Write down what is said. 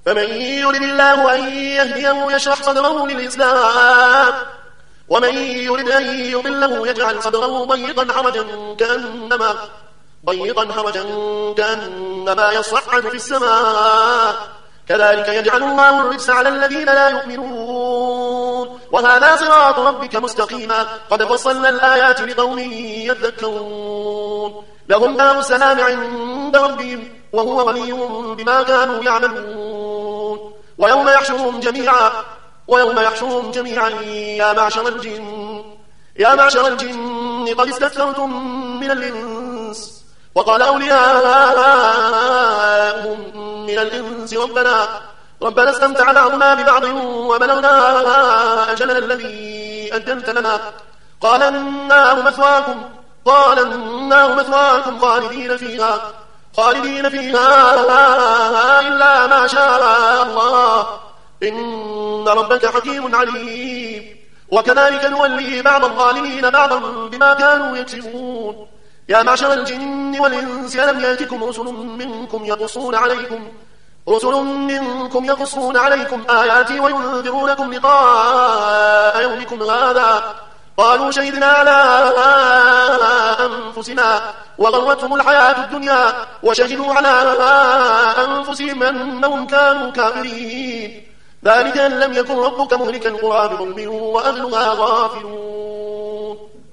فمن يرد الله أن يهديه يشرح صدره للإسلام ومن يرد أن يضله يجعل صدره ضيقا حرجا كأنما يصعد في السماء كذلك يجعل الله الرجس على الذين لا يؤمنون وهذا صراط ربك مستقيما قد فصلنا الآيات لقوم يذكرون لهم دار السلام عند ربهم وهو ولي بما كانوا يعملون ويوم يحشرهم جميعا يا معشر الجن قد استكثرتم من الإنس وقال أولياؤهم من الإنس ربنا استمتع بعضنا ببعض وبلغنا أجلنا الذي أجلت لنا قال النار مثواكم خالدين فيها إلا ما شاء الله إن ربك حكيم عليم وكذلك نولي بعض الظالمين بعضا بما كانوا يكسبون يا معشر الجن والإنس ألم يأتكم رسل منكم يقصون عليكم آياتي وينذرونكم لقاء يومكم هذا قالوا شهدنا على أنفسنا وغرتهم الحياة الدنيا وشهدوا على أنفسهم أنهم كانوا كافرين ذلك أن لم يكن ربك مهلك القرى بظلم وأهلها غافلون